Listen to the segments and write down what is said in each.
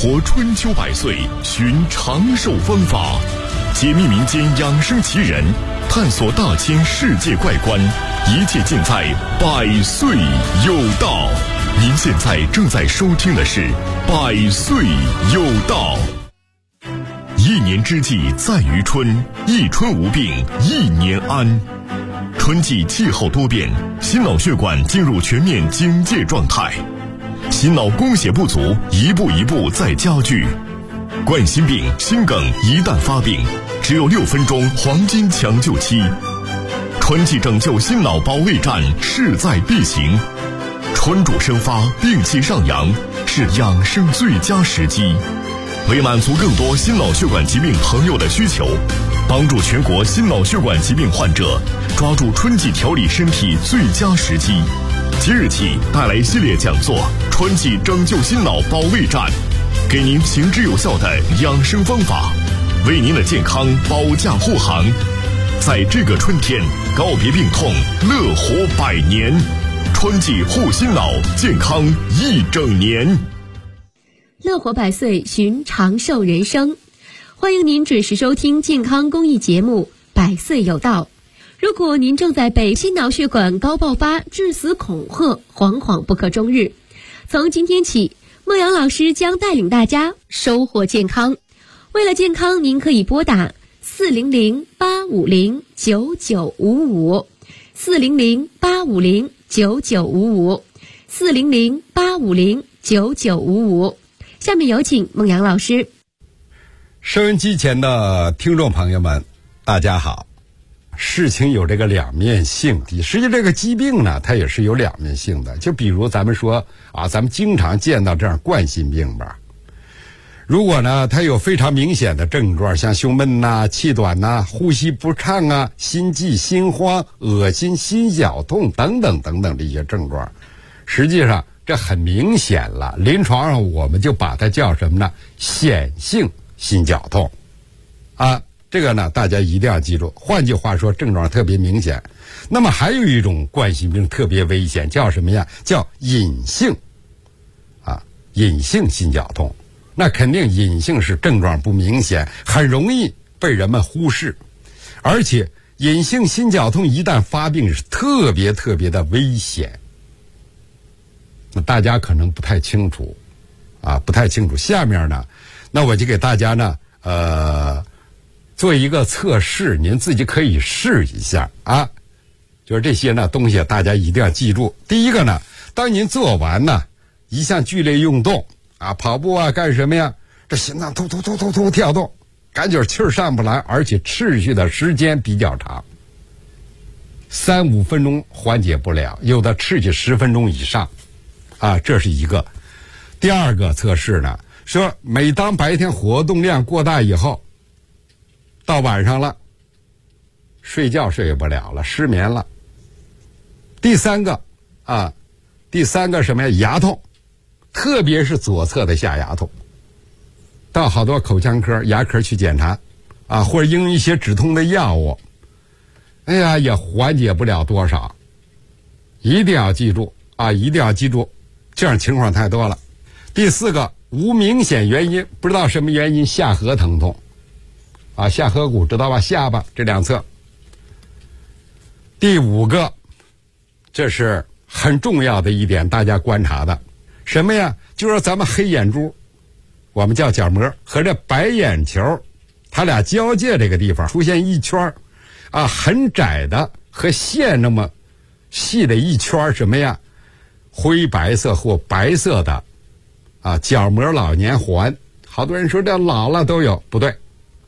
活春秋百岁，寻长寿方法，解密民间养生奇人，探索大千世界怪观，一切尽在百岁有道。您现在正在收听的是百岁有道。一年之计在于春，一春无病一年安。春季气候多变，心脑血管进入全面警戒状态，心脑供血不足一步一步在加剧。冠心病、心梗一旦发病，只有6分钟黄金抢救期。春季拯救心脑保卫战势在必行，春主生发，病气上扬，是养生最佳时机。为满足更多心脑血管疾病朋友的需求，帮助全国心脑血管疾病患者抓住春季调理身体最佳时机，即日起带来系列讲座《春季拯救心脑保卫战》，给您行之有效的养生方法，为您的健康保驾护航。在这个春天，告别病痛，乐活100年。春季护心脑，健康一整年。 乐活100岁，寻长寿人生。欢迎您准时收听健康公益节目《百岁有道》。如果您正在被心脑血管高爆发致死恐吓，惶惶不可终日，从今天起，孟阳老师将带领大家收获健康。为了健康，您可以拨打400-850-9955 400-850-9955 400-850-9955。下面有请孟阳老师。 收音机前的听众朋友们，大家好。事情有这个两面性，实际这个疾病呢，它也是有两面性的。就比如咱们说啊，咱们经常见到这样冠心病吧。如果呢，它有非常明显的症状，像胸闷呐、气短呐、呼吸不畅啊、心悸、心慌、恶心、心绞痛等等等等这些症状，实际上这很明显了。临床上我们就把它叫什么呢？显性心绞痛啊。这个呢，大家一定要记住。换句话说，症状特别明显。那么还有一种冠心病特别危险，叫什么呀？叫隐性隐性心绞痛。那肯定隐性是症状不明显，很容易被人们忽视。而且隐性心绞痛一旦发病是特别特别的危险。那大家可能不太清楚不太清楚。下面呢，那我就给大家呢做一个测试，您自己可以试一下啊。就是这些呢东西大家一定要记住。第一个呢，当您做完呢一项剧烈运动跑步干什么呀？这心脏突突突突突跳动，感觉气儿上不来，而且持续的时间比较长，3-5分钟缓解不了，有的持续10分钟以上这是一个。第二个测试呢，说每当白天活动量过大以后，到晚上了，睡觉睡不了了，失眠了。第三个什么呀？牙痛，特别是左侧的下牙痛，到好多口腔科、牙科去检查或者用一些止痛的药物，也缓解不了多少。一定要记住一定要记住，这样情况太多了。第四个，无明显原因，不知道什么原因，下颌疼痛下颌骨知道吧？下巴这两侧。第五个，这是很重要的一点，大家观察的什么呀？就是咱们黑眼珠，我们叫角膜，和这白眼球，它俩交界这个地方出现一圈很窄的和线那么细的一圈什么呀？灰白色或白色的角膜老年环。好多人说这老了都有，不对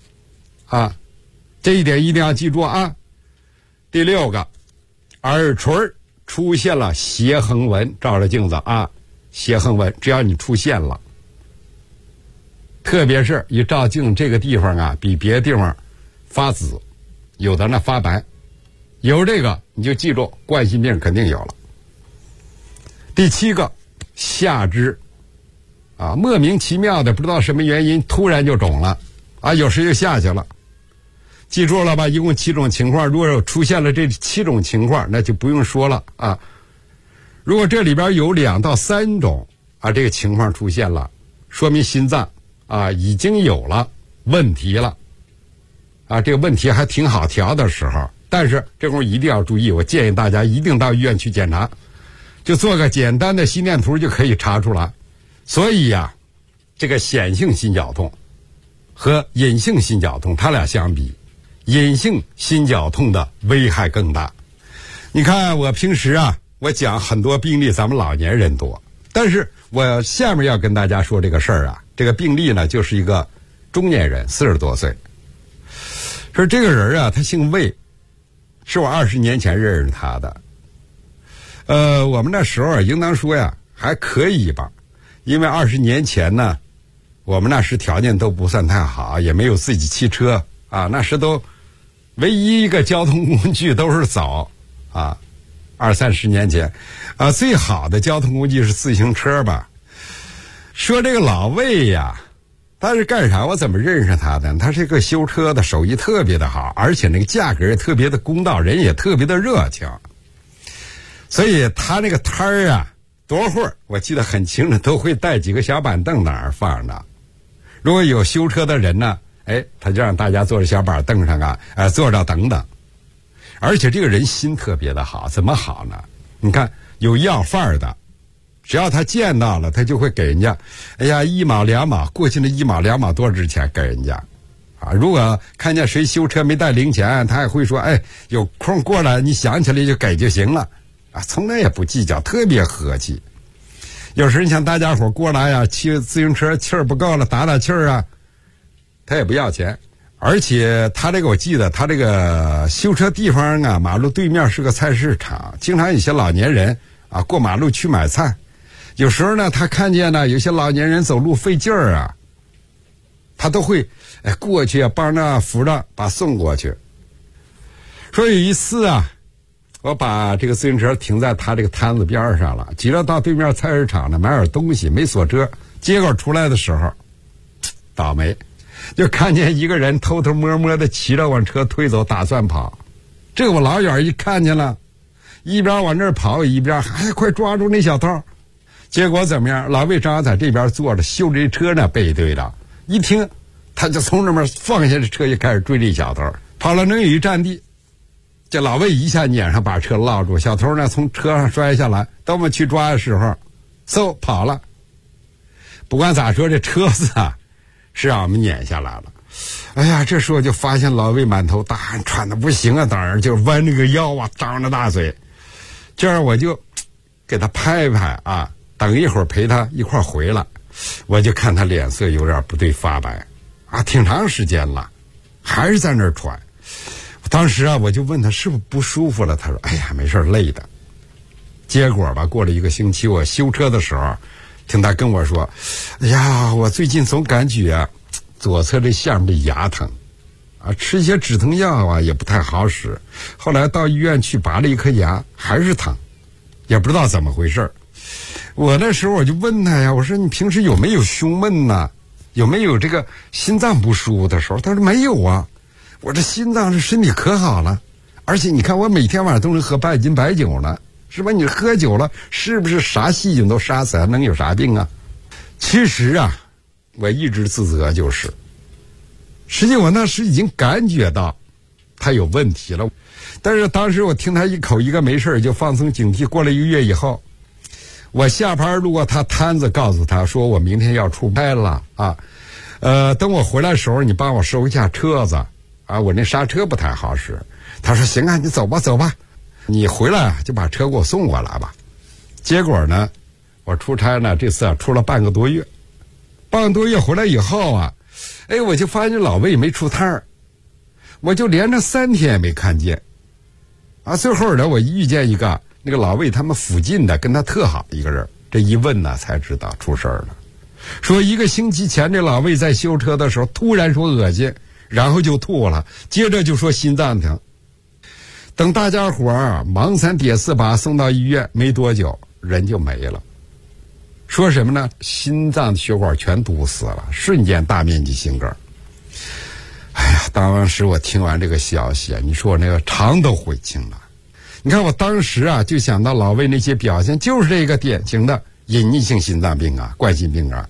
这一点一定要记住第六个，耳垂出现了斜横纹，照着镜子斜横纹，只要你出现了，特别是一照镜这个地方比别的地方发紫，有的呢发白，有这个你就记住冠心病肯定有了。第七个，下肢莫名其妙的不知道什么原因突然就肿了有时就下去了。记住了吧？一共7种情况，如果出现了这7种情况，那就不用说了如果这里边有2到3种这个情况出现了， 说明心脏已经有了问题了这个问题还挺好调的时候，但是这会儿一定要注意，我建议大家一定到医院去检查，就做个简单的心电图就可以查出来。所以这个显性心绞痛和隐性心绞痛它俩相比，隐性心绞痛的危害更大。你看我平时我讲很多病例咱们老年人多，但是我下面要跟大家说这个事儿这个病例呢就是一个中年人，40多岁。说这个人他姓魏，是我20年前认识他的。我们那时候应当说还可以吧，因为20年前呢，我们那时条件都不算太好，也没有自己汽车那时都唯一一个交通工具都是走20-30年前最好的交通工具是自行车吧。说这个老魏他是干啥？我怎么认识他的？他是个修车的，手艺特别的好，而且那个价格也特别的公道，人也特别的热情。所以他那个摊儿多会儿我记得很清楚，都会带几个小板凳在那儿放着。如果有修车的人呢，他就让大家坐在小板凳上坐着等等。而且这个人心特别的好，怎么好呢？你看有要饭儿的，只要他见到了，他就会给人家1毛2毛，过去的1毛2毛多值钱给人家如果看见谁修车没带零钱，他也会说有空过来，你想起来就给就行了从来也不计较，特别和气。有时你像大家伙过来骑自行车气儿不够了，打打气儿他也不要钱。而且他这个我记得他这个修车地方马路对面是个菜市场，经常有些老年人过马路去买菜。有时候呢他看见有些老年人走路费劲儿他都会过去帮着扶着把送过去。说有一次我把这个自行车停在他这个摊子边上了，急着到对面菜市场呢买点东西，没锁车，结果出来的时候倒霉，就看见一个人偷偷摸摸的骑着往车推走，打算跑。这个我老远一看见了，一边往那儿跑一边快抓住那小偷。结果怎么样？老魏正好在这边坐着，修这车呢背对着，一听他就从那边放下这车，就开始追这小偷。跑了能有一站地，这老魏一下撵上把车落住，小偷呢从车上摔下来，等我们去抓的时候嗖跑了。不管咋说，这车子是让我们撵下来了。这时候就发现老魏满头大汗，喘得不行当然就弯那个腰张着大嘴。这样我就给他拍拍等一会儿陪他一块回来。我就看他脸色有点不对，发白挺长时间了，还是在那儿喘。当时我就问他是不是不舒服了，他说没事，累的。结果过了1个星期，我修车的时候听他跟我说我最近总感觉左侧这下面的牙疼吃一些止疼药也不太好使，后来到医院去拔了一颗牙还是疼，也不知道怎么回事。我那时候我就问他我说你平时有没有胸闷呢？有没有这个心脏不舒服的时候？他说没有我这心脏这身体可好了，而且你看我每天晚上都能喝半斤白酒呢，是吧？你喝酒了是不是啥细菌都杀死，还能有啥病其实我一直自责，实际我那时已经感觉到他有问题了，但是当时我听他一口一个没事就放松警惕。过了1个月以后，我下班路过他摊子，告诉他说我明天要出差了等我回来的时候你帮我收一下车子我那刹车不太好使。他说行你走吧，你回来就把车给我送过来吧。结果呢我出差呢这次出了半个多月回来以后我就发现老魏没出摊儿，我就连着3天也没看见最后呢我遇见一个那个老魏他们附近的跟他特好的一个人，这一问呢才知道出事儿了。说1个星期前这老魏在修车的时候突然说恶心，然后就吐了，接着就说心脏疼。等大家伙忙3叠4把送到医院，没多久人就没了。说什么呢？心脏血管全堵死了，瞬间大面积心梗。当时我听完这个消息你说我那个肠都悔青了。你看我当时就想到老魏那些表现，就是这个典型的隐匿性心脏病冠心病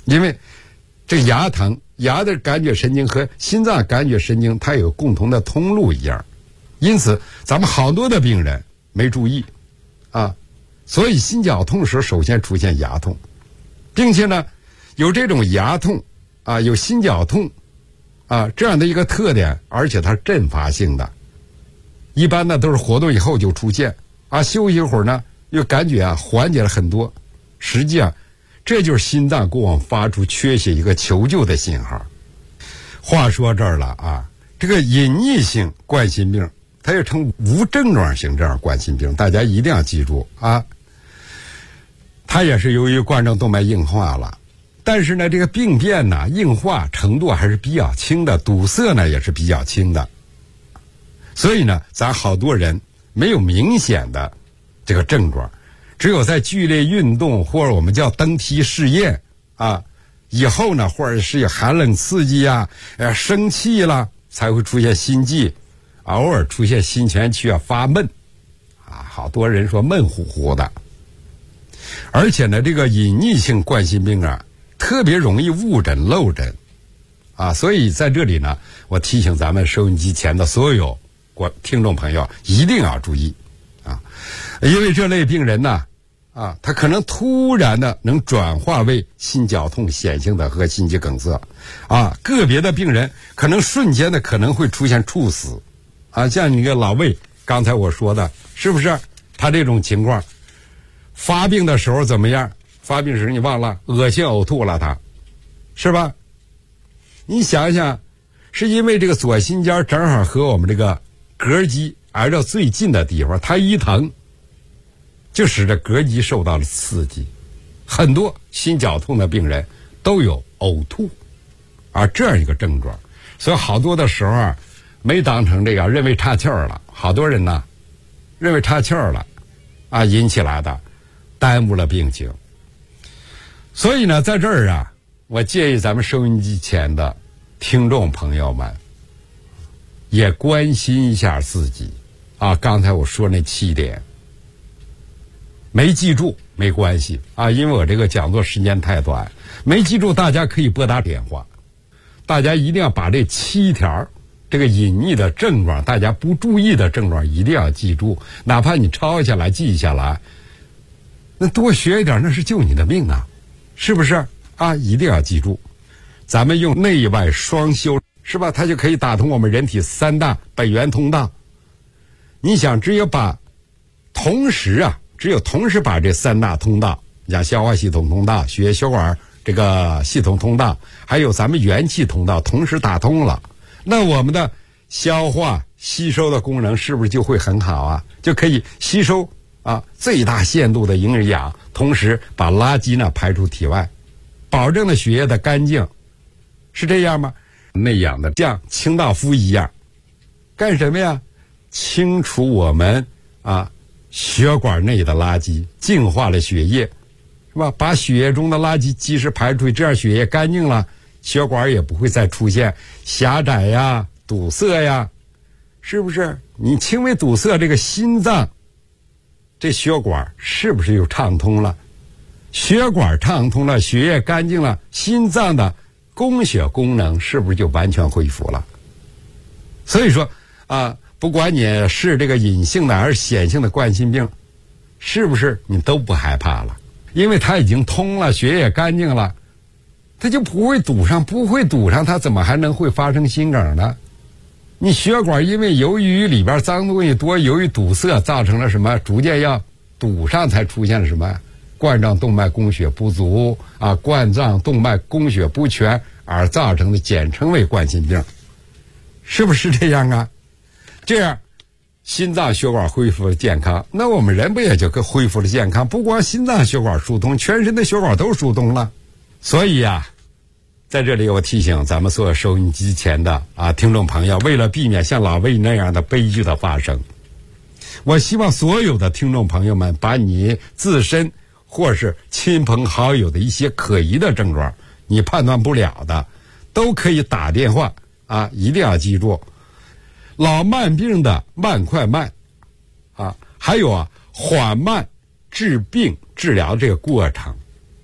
因为这牙疼，牙的感觉神经和心脏感觉神经它有共同的通路一样，因此咱们好多的病人没注意啊，所以心绞痛时首先出现牙痛，并且呢有这种牙痛啊，有心绞痛啊这样的一个特点，而且它是阵发性的，一般呢都是活动以后就出现啊，休息一会儿呢又感觉啊缓解了很多，实际上这就是心脏给我们发出缺血一个求救的信号。话说这儿了啊，这个隐匿性冠心病它又称无症状性这样冠心病，大家一定要记住啊，它也是由于冠状动脉硬化了，但是呢这个病变呢硬化程度还是比较轻的，堵塞呢也是比较轻的，所以呢咱好多人没有明显的这个症状，只有在剧烈运动或者我们叫登梯试验啊以后呢，或者是有寒冷刺激啊生气啦，才会出现心悸，偶尔出现心前区啊发闷啊，好多人说闷乎乎的。而且呢这个隐匿性冠心病啊特别容易误诊漏诊啊，所以在这里呢我提醒咱们收音机前的所有听众朋友一定要注意啊，因为这类病人呢啊，他可能突然的能转化为心绞痛显性的和心肌梗塞啊，个别的病人可能瞬间的可能会出现猝死啊，像你个老魏刚才我说的是不是他这种情况发病的时候怎么样，发病时你忘了恶心呕吐了他是吧，你想想是因为这个左心尖正好和我们这个膈肌挨着最近的地方，它一疼就使得膈肌受到了刺激，很多心绞痛的病人都有呕吐啊这样一个症状，所以好多的时候啊没当成这个认为岔气儿了，好多人呢认为岔气儿了啊引起来的，耽误了病情。所以呢在这儿啊我建议咱们收音机前的听众朋友们也关心一下自己啊，刚才我说那7点没记住没关系啊，因为我这个讲座时间太短，没记住大家可以拨打电话，大家一定要把这7条这个隐匿的症状，大家不注意的症状一定要记住，哪怕你抄下来记下来，那多学一点那是救你的命啊，是不是啊？一定要记住，咱们用内外双修是吧，它就可以打通我们人体3大本源通道。你想只有同时把这3大通道，像消化系统通道、血液血管这个系统通道，还有咱们元气通道同时打通了，那我们的消化吸收的功能是不是就会很好啊？就可以吸收啊最大限度的营养，同时把垃圾呢排出体外，保证了血液的干净，是这样吗？内养的像清道夫一样，干什么呀？清除我们血管内的垃圾，净化了血液，是吧？把血液中的垃圾及时排出去，这样血液干净了，血管也不会再出现狭窄呀、堵塞呀，是不是？你轻微堵塞这个心脏，这血管是不是又畅通了？血管畅通了，血液干净了，心脏的供血功能是不是就完全恢复了？所以说不管你是这个隐性的还是显性的冠心病，是不是你都不害怕了？因为它已经通了，血液干净了，它就不会堵上，它怎么还能会发生心梗呢？你血管因为由于里边脏东西多，由于堵塞造成了什么？逐渐要堵上，才出现了什么？冠状动脉供血不足冠状动脉供血不全而造成的，简称为冠心病，是不是这样啊？这样心脏血管恢复了健康，那我们人不也就恢复了健康？不光心脏血管疏通，全身的血管都疏通了。所以在这里我提醒咱们所有收音机前的听众朋友，为了避免像老魏那样的悲剧的发生，我希望所有的听众朋友们把你自身或是亲朋好友的一些可疑的症状，你判断不了的，都可以打电话一定要记住老慢病的慢快慢还有缓慢治病治疗这个过程，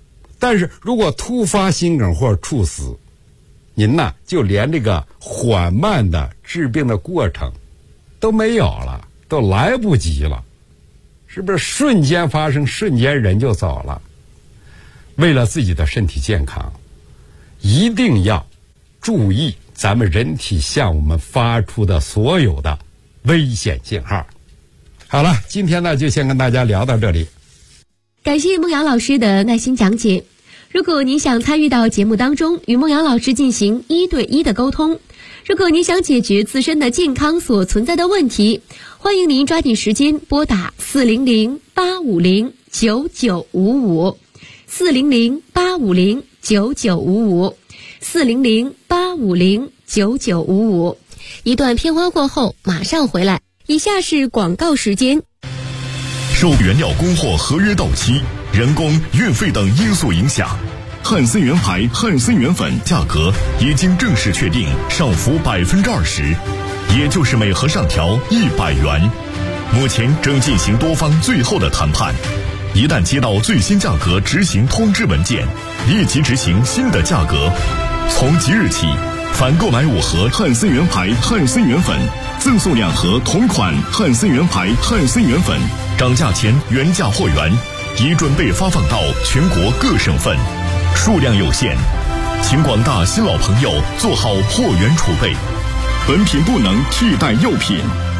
但是如果突发心梗或者猝死，您呢就连这个缓慢的治病的过程都没有了，都来不及了，是不是瞬间发生，瞬间人就走了？为了自己的身体健康，一定要注意咱们人体向我们发出的所有的危险信号。好了，今天呢就先跟大家聊到这里。 感谢孟阳老师的耐心讲解。如果您想参与到节目当中，与孟阳老师进行1对1的沟通，如果您想解决自身的健康所存在的问题，欢迎您抓紧时间拨打400-850-9955 400-850-9955 400-850-9955。一段片花过后马上回来。以下是广告时间。 受原料供货合约到期、人工、运费等因素影响，汉森源牌汉森源粉价格已经正式确定上浮20%，也就是每盒上调100元。目前正进行多方最后的谈判，一旦接到最新价格执行通知文件，立即执行新的价格。从即日起，凡购买5盒汉森源牌汉森源粉，赠送2盒同款汉森源牌汉森源粉，涨价前原价货源已准备发放到全国各省份，数量有限，请广大新老朋友做好货源储备，本品不能替代药品。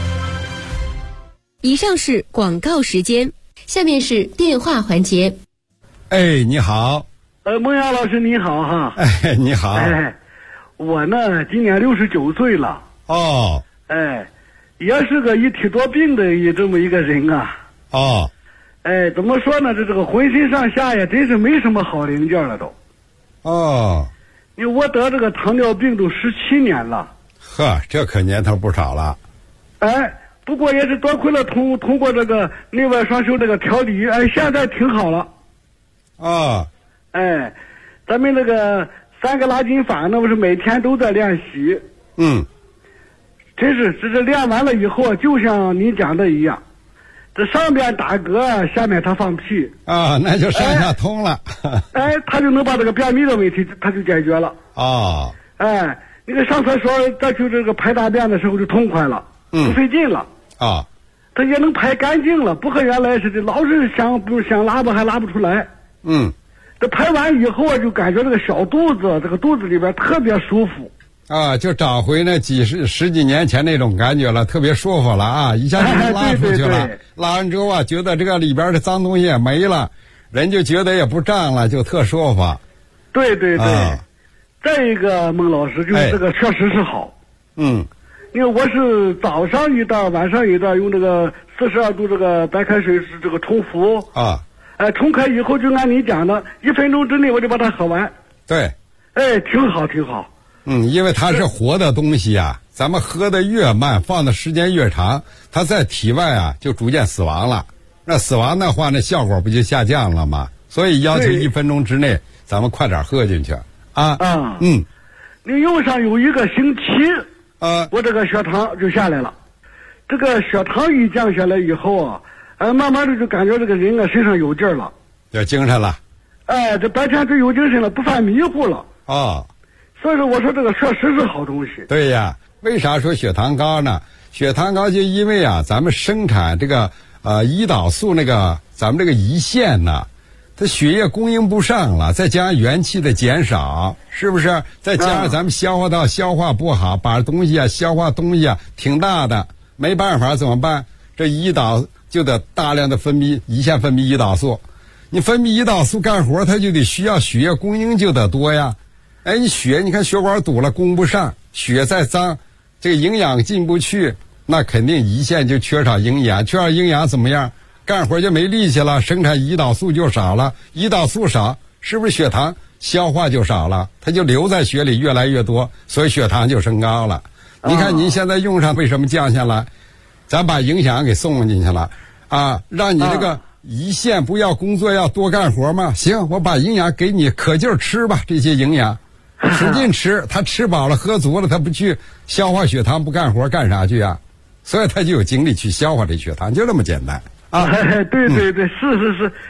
以上是广告时间，下面是电话环节。 哎，你好。 孟阳老师你好哈。 哎，你好。 哎，我呢今年69岁了。 哦。 哎，也是个一体多病的这么一个人啊。 哦。 哎，怎么说呢？这个浑身上下呀，真是没什么好零件了都。 哦。 因为我得这个糖尿病都17年了。 呵，这可年头不少了。 哎，不过也是多亏了通过这个内外双修这个调理，哎，现在挺好了。 哦。 哎，咱们这个3个拉筋法，那不是每天都在练习。 嗯。 真是，这练完了以后，就像您讲的一样，这上边打嗝，下面他放屁啊，那就上下通了。 哎，他就能把这个便秘的问题，他就解决了。 哦。 哎，那个上厕所再去这个排大便的时候就痛快了，不费劲了。 啊。 他也能排干净了，不和原来似的，老是想拉吧还拉不出来。 嗯。 这排完以后啊，就感觉这个小肚子，这个肚子里边特别舒服。 啊，就找回那十几年前那种感觉了，特别舒服了啊！一下就能拉出去了。 对， 拉完之后啊，觉得这个里边的脏东西也没了，人就觉得也不胀了，就特舒服。 对。再一个，孟老师就是这个确实是好。 嗯。 因为我是早上一袋，晚上一袋，用这个42度这个白开水是这个冲服。 啊。 哎，冲开以后就按你讲的，1分钟之内我就把它喝完。 对。 哎，挺好。 因为它是活的东西啊，咱们喝的越慢，放的时间越长，它在体外啊就逐渐死亡了。那死亡的话，那效果不就下降了吗？所以要求1分钟之内，咱们快点喝进去啊。 你用上有1个星期，我这个血糖就下来了。这个血糖一降下来以后啊，慢慢的就感觉这个人啊身上有劲儿了， 有精神了。 哎，这白天就有精神了，不犯迷糊了。 哦。 所以说我说这个确实是好东西。 对呀，为啥说血糖高呢？血糖高就因为啊，咱们生产这个胰岛素那个咱们这个胰腺呢，它血液供应不上了，再加上元气的减少，是不是？再加上咱们消化道消化不好，把东西啊消化东西啊挺大的，没办法怎么办？这胰岛就得大量的分泌胰腺分泌胰岛素，你分泌胰岛素干活，它就得需要血液供应就得多呀。哎，你看血管堵了，供不上，血再脏，这个营养进不去，那肯定胰腺就缺少营养，缺少营养怎么样？干活就没力气了，生产胰岛素就少了，胰岛素少，是不是血糖消化就少了？它就留在血里越来越多，所以血糖就升高了。你看您现在用上为什么降下来？咱把营养给送进去了啊，让你这个胰腺不要工作，要多干活吗？行，我把营养给你，可劲儿吃吧，这些营养。使劲吃，他吃饱了喝足了，他不去消化血糖，不干活干啥去啊？所以他就有精力去消化这血糖，就这么简单啊！ 对，是。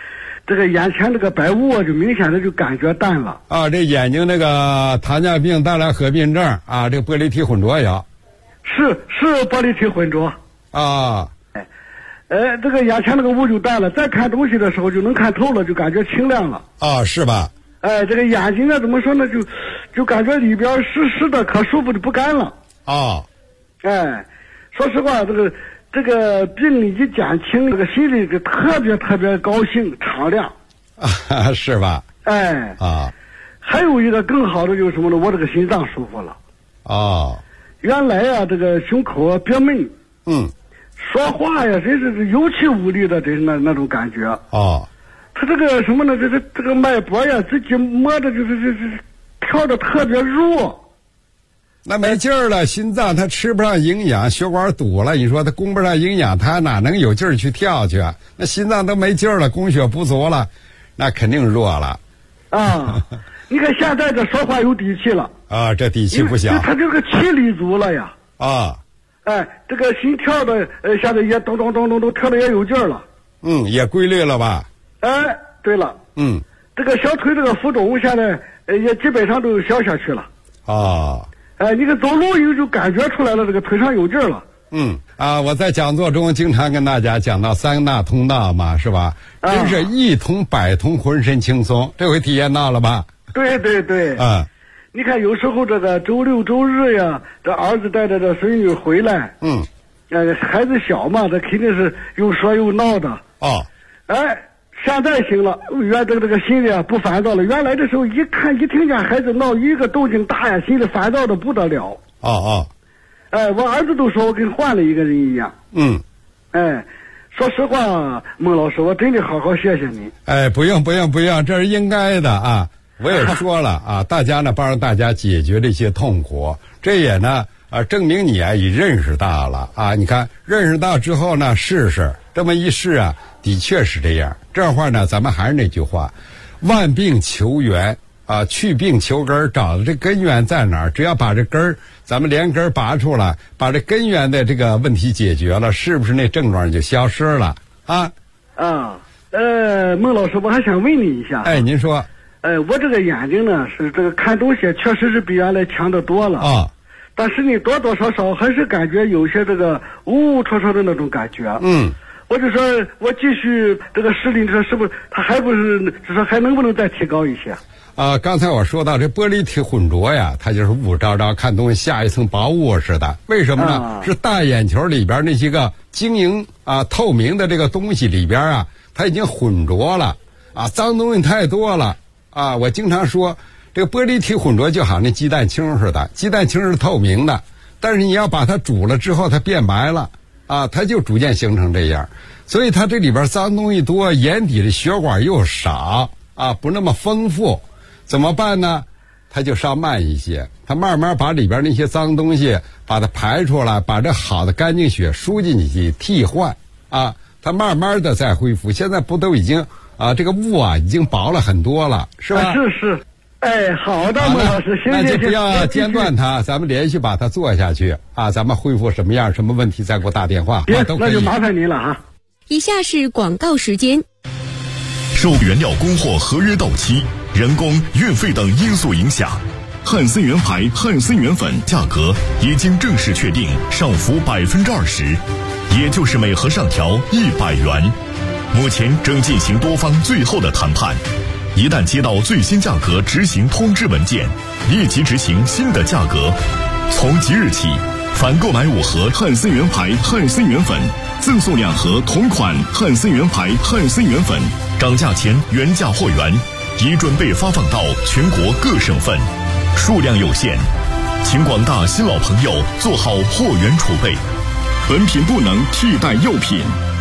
这个眼前这个白雾就明显的就感觉淡了。 啊，这眼睛那个糖尿病带来合并症啊，这玻璃体混浊有。 是玻璃体混浊。 啊。 这个眼前那个雾就淡了，再看东西的时候就能看透了，就感觉清亮了。 啊，是吧？ 这个眼睛啊，怎么说呢？就感觉里边湿湿的，可舒服的不干了。 哦。 说实话，这个病一减轻，这个心里就特别高兴敞亮。 啊，是吧？ 还有一个更好的就是什么呢？我这个心脏舒服了。 哦。 原来啊，这个胸口啊憋闷。说话呀，真是有气无力的，真是那种感觉。 哦。 他这个什么呢？这个脉搏呀，自己摸着就是跳的特别弱。 那没劲儿了，心脏它吃不上营养，血管堵了，你说它供不上营养，它哪能有劲儿去跳去啊？那心脏都没劲儿了，供血不足了，那肯定弱了。 你看现在这说话有底气了。 这底气不小。 他这个气力足了呀。这个心跳的现在也咚跳的也有劲儿了。 也规律了吧？ 对了。这个小腿这个浮肿现在也基本上都消下去了。你看走路就感觉出来了，这个腿上有劲儿了。我在讲座中经常跟大家讲到3大通道嘛，是吧？真是一通百通，浑身轻松。这回体验到了吧？ 对。你看有时候这个周六周日呀，这儿子带着这孙女回来，孩子小嘛，这肯定是又说又闹的。现在行了，这个心里啊不烦躁了。原来的时候一听见孩子闹，一个动静大呀，心里烦躁的不得了。我儿子都说我跟换了一个人一样。说实话，孟老师，我真的好谢谢你。 不用，这是应该的啊。我也说了啊，大家呢帮助大家解决这些痛苦，这也呢证明你啊已认识到了啊。你看认识到之后呢，试试这么一试啊，的确是这样。这话呢，咱们还是那句话，万病求源啊，去病求根，找的这根源在哪儿？只要把这根儿，咱们连根拔出来，把这根源的这个问题解决了，是不是那症状就消失了啊？ 孟老师，我还想问你一下。 您说。 我这个眼睛呢，是这个看东西确实是比原来强得多了。但是呢，多多少少还是感觉有些这个无戳的那种感觉。我就说我继续这个视力，你说是不是？它还不是，就说还能不能再提高一些？ 刚才我说到这玻璃体混浊呀，它就是雾昭昭，看东西下一层薄雾似的。为什么呢？是大眼球里边那些个晶莹透明的这个东西里边啊，它已经混浊了脏东西太多了。我经常说，这个玻璃体混浊就好像那鸡蛋清似的，鸡蛋清是透明的，但是你要把它煮了之后，它变白了它就逐渐形成这样。所以它这里边脏东西多，眼底的血管又少不那么丰富，怎么办呢？它就稍慢一些，它慢慢把里边那些脏东西把它排出来，把这好的干净血输进去替换它慢慢的再恢复。现在不都已经这个雾已经薄了很多了，是吧？ 是。好的，孟老师， 那就不要间断它，咱们连续把它做下去咱们恢复什么样，什么问题再给我打电话，都可以。 那就麻烦您了以下是广告时间。 受原料供货合约到期、人工、运费等因素影响，汉森源牌汉森源粉价格已经正式确定上浮20%，也就是每盒上调100元。目前正进行多方最后的谈判，一旦接到最新价格执行通知文件，立即执行新的价格。从即日起，凡购买5盒汉森源牌汉森源粉，赠送2盒同款汉森源牌汉森源粉，涨价前原价货源，已准备发放到全国各省份，数量有限，请广大新老朋友做好货源储备，本品不能替代药品。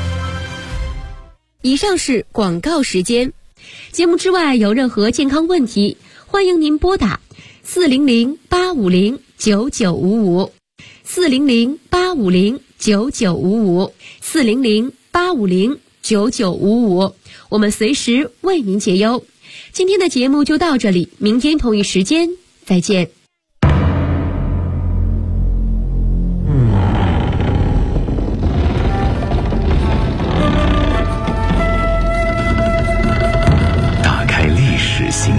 以上是广告时间。节目之外有任何健康问题，欢迎您拨打400-850-9955 400-850-9955 400-850-9955，我们随时为您解忧。今天的节目就到这里，明天同一时间再见。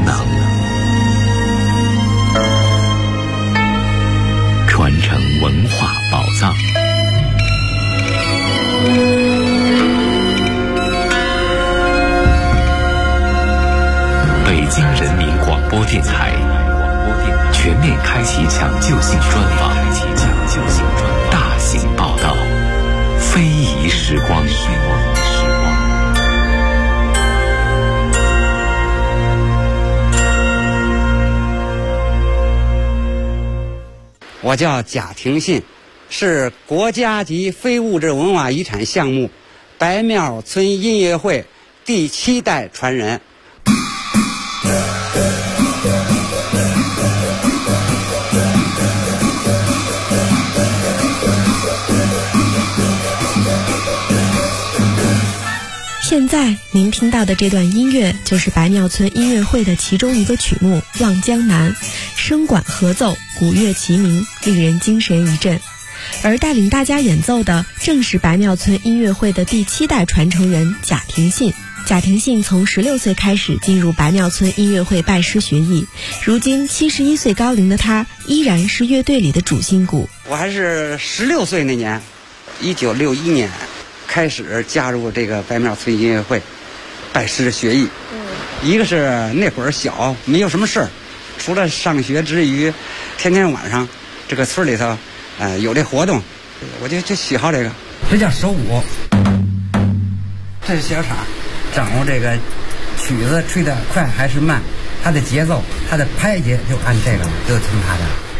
能，传承文化宝藏。北京人民广播电台全面开启抢救性专访，大型报道，非遗时光。 我叫贾廷信，是国家级非物质文化遗产项目白庙村音乐会第7代传人。 现在您听到的这段音乐就是白庙村音乐会的其中一个曲目《望江南》，声管合奏，鼓乐齐鸣，令人精神一振。而带领大家演奏的正是白庙村音乐会的第7代传承人贾廷信。贾廷信从16岁开始进入白庙村音乐会拜师学艺，如今71岁高龄的他依然是乐队里的主心骨。 我还是16岁那年，1961年开始加入这个白庙村音乐会拜师学艺。一个是那会儿小，没有什么事儿，除了上学之余，天天晚上这个村里头有这活动，我就喜好这个。这叫手鼓，这是小场，掌握这个曲子吹得快还是慢，它的节奏，它的拍节就按这个，就听它的。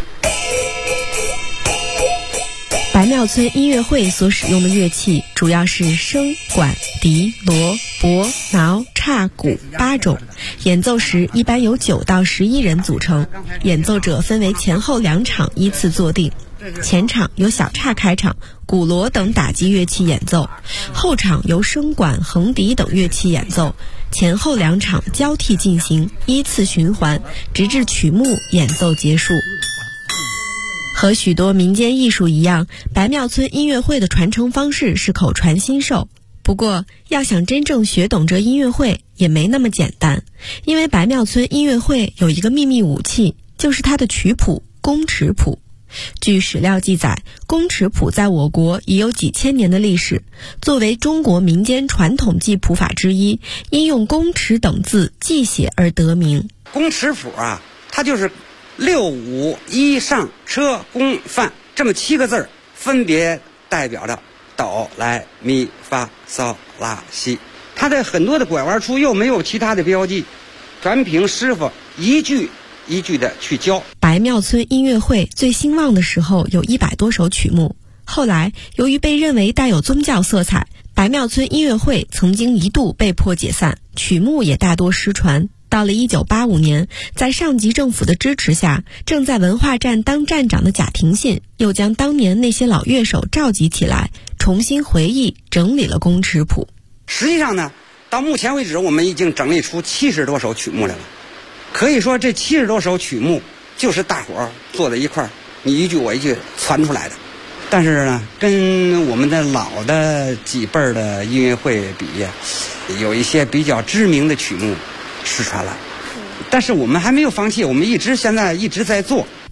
白庙村音乐会所使用的乐器主要是笙、管、笛、锣、钹、挠、叉、鼓8种，演奏时一般由9到11人组成，演奏者分为前后2场依次坐定。前场由小叉开场，鼓锣等打击乐器演奏，后场由笙管、横笛等乐器演奏，前后2场交替进行，依次循环，直至曲目演奏结束。和许多民间艺术一样，白庙村音乐会的传承方式是口传心授。不过，要想真正学懂这音乐会也没那么简单，因为白庙村音乐会有一个秘密武器，就是它的曲谱宫尺谱。据史料记载，宫尺谱在我国已有几千年的历史，作为中国民间传统记谱法之一，因用宫尺等字记写而得名。 宫尺谱啊，它就是6、5、1上车宫范这么7个字，分别代表着哆来咪发嗦拉西。它的很多的拐弯处又没有其他的标记，全凭师傅一句一句的去教。 白庙村音乐会最兴旺的时候有100多首曲目，后来由于被认为带有宗教色彩，白庙村音乐会曾经一度被迫解散，曲目也大多失传。到了1985年，在上级政府的支持下，正在文化站当站长的贾廷信又将当年那些老乐手召集起来，重新回忆整理了宫尺谱。 实际上呢，到目前为止我们已经整理出70多首曲目来了。可以说这70多首曲目就是大伙儿坐在一块儿，你一句我一句传出来的。但是呢，跟我们的老的几辈儿的音乐会比，有一些比较知名的曲目失传了。但是我们还没有放弃，我们现在一直在做，